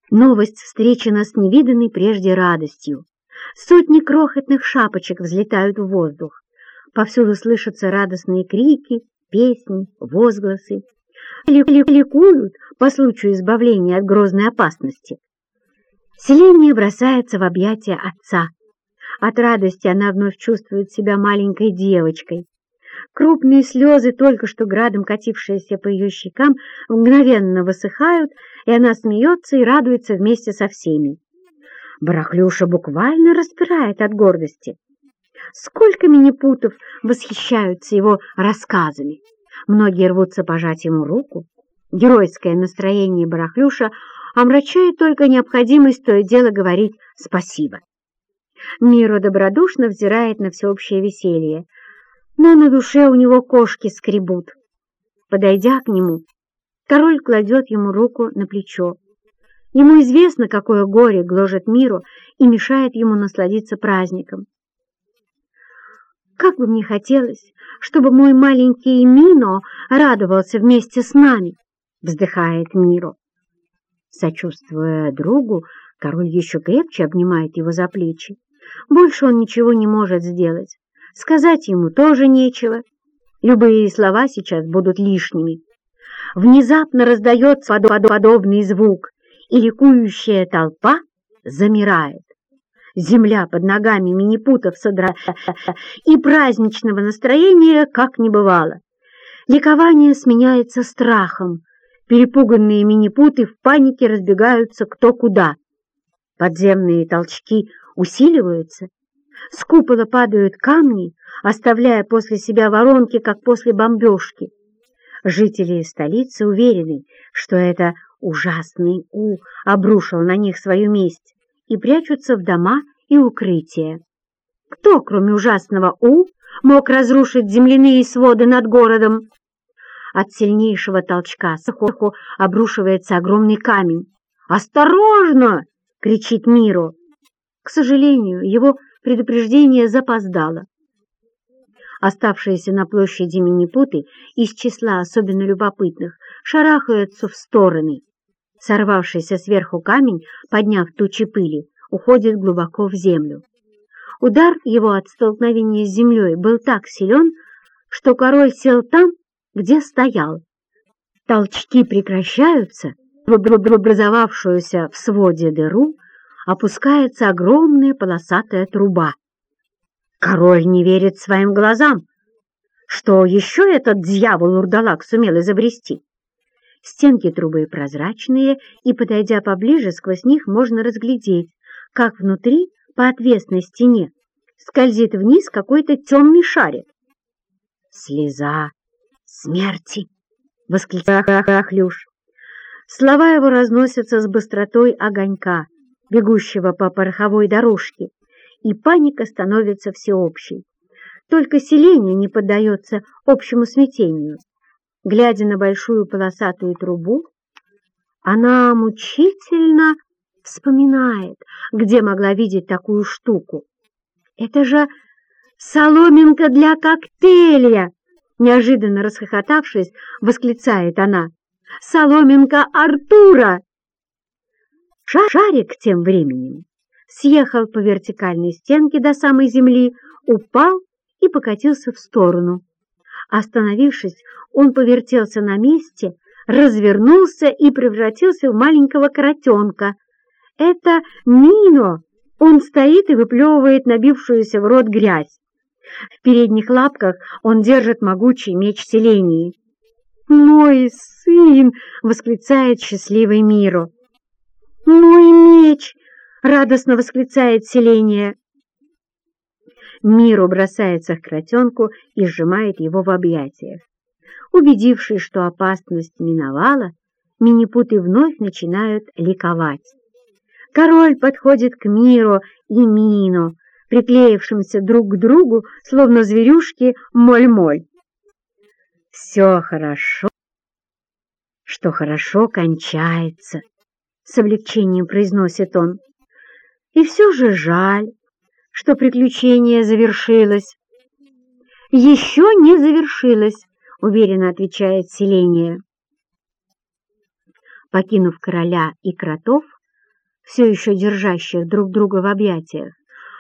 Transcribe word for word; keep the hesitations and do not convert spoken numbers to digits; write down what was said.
Новость встречена с невиданной прежде радостью. Сотни крохотных шапочек взлетают в воздух. Повсюду слышатся радостные крики, песни, возгласы. Ликуют по случаю избавления от грозной опасности. Селения бросается в объятия отца. От радости она вновь чувствует себя маленькой девочкой. Крупные слезы, только что градом катившиеся по ее щекам, мгновенно высыхают, и она смеется и радуется вместе со всеми. Барахлюша буквально распирает от гордости. Сколько минипутов восхищаются его рассказами. Многие рвутся пожать ему руку. Геройское настроение Барахлюша омрачает только необходимость то и дело говорить «спасибо». Миро добродушно взирает на всеобщее веселье, но на душе у него кошки скребут. Подойдя к нему, король кладет ему руку на плечо. Ему известно, какое горе гложет Миро и мешает ему насладиться праздником. «Как бы мне хотелось, чтобы мой маленький Мино радовался вместе с нами!» — вздыхает Миро. Сочувствуя другу, король еще крепче обнимает его за плечи. Больше он ничего не может сделать. Сказать ему тоже нечего. Любые слова сейчас будут лишними. Внезапно раздается подобный звук, и ликующая толпа замирает. Земля под ногами минипутов содрогается, и праздничного настроения как не бывало. Ликование сменяется страхом. Перепуганные минипуты в панике разбегаются кто куда. Подземные толчки усиливаются. С купола падают камни, оставляя после себя воронки, как после бомбежки. Жители столицы уверены, что это ужасный У обрушил на них свою месть, и прячутся в дома и укрытия. Кто, кроме ужасного У, мог разрушить земляные своды над городом? От сильнейшего толчка сверху обрушивается огромный камень. «Осторожно!» — кричит Миро. К сожалению, его предупреждение запоздало. Оставшиеся на площади минипуты из числа особенно любопытных шарахаются в стороны. Сорвавшийся сверху камень, подняв тучи пыли, уходит глубоко в землю. Удар его от столкновения с землей был так силен, что король сел там, где стоял. Толчки прекращаются, в образовавшуюся в своде дыру опускается огромная полосатая труба. Король не верит своим глазам. Что еще этот дьявол-урдалак сумел изобрести? Стенки трубы прозрачные, и, подойдя поближе, сквозь них можно разглядеть, как внутри, по отвесной стене, скользит вниз какой-то темный шарик. «Слеза смерти!» — восклицает Барахлюш. Слова его разносятся с быстротой огонька, бегущего по пороховой дорожке, и паника становится всеобщей. Только селение не поддается общему смятению. Глядя на большую полосатую трубу, она мучительно вспоминает, где могла видеть такую штуку. «Это же соломинка для коктейля!» Неожиданно расхохотавшись, восклицает она. «Соломинка Артура!» Шарик тем временем съехал по вертикальной стенке до самой земли, упал и покатился в сторону. Остановившись, он повертелся на месте, развернулся и превратился в маленького кротенка. Это Мино! Он стоит и выплевывает набившуюся в рот грязь. В передних лапках он держит могучий меч Селении. «Мой сын!» — восклицает счастливый Миро. «Мой меч!» — радостно восклицает Селения. Миро бросается к кротенку и сжимает его в объятиях. Убедившись, что опасность миновала, минипуты вновь начинают ликовать. Король подходит к Миро и Мино, приклеившимся друг к другу, словно зверюшки моль-моль. «Все хорошо, что хорошо кончается», — с облегчением произносит он. «И все же жаль, что приключение завершилось». «Еще не завершилось», — уверенно отвечает Селения. Покинув короля и кротов, все еще держащих друг друга в объятиях.